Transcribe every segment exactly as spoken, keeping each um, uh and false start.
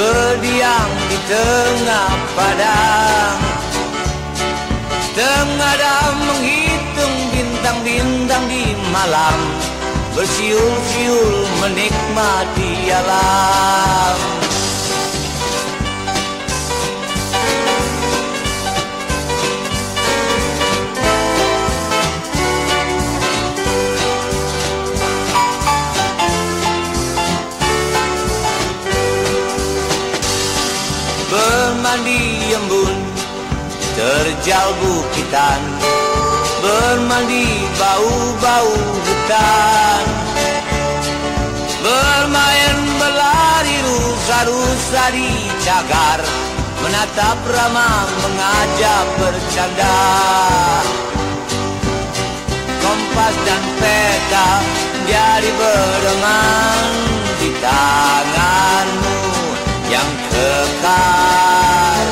berdiam di tengah padang, tengadam menghitung bintang-bintang di malam, bersiul-siul menikmati alam. Bermandi embun, terjal bukitan, bermandi bau-bau hutan, bermain berlari rusa-rusa di cagar, menatap ramah mengajak bercanda. Kompas dan peta jadi berdengan di tanganmu yang kekar.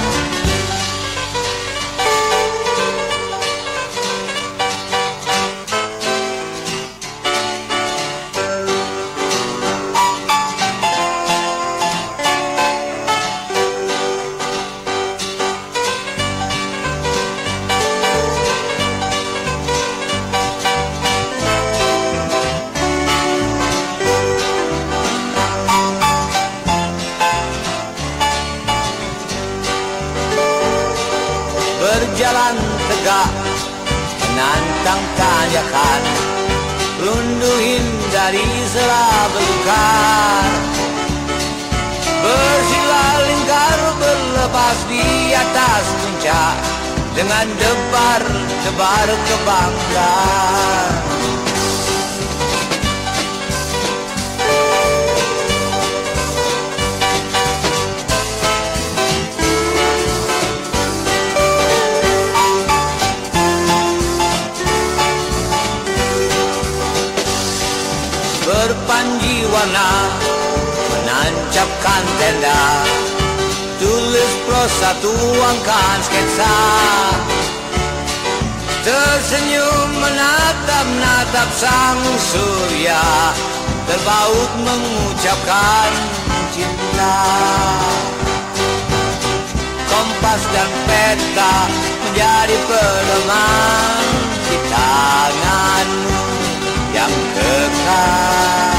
Berjalan tegak, menantang tanjakan, runduhin dari sela belukar, bersila lingkar berlepas di atas puncak, dengan debar-debar kebanggaan. Berpanji warna, menancapkan tenda, tulis prosa, tuangkan sketsa, tersenyum menatap-natap sang surya, terpaut mengucapkan cinta. Kompas dan peta menjadi pedoman di tanganmu yang kekal.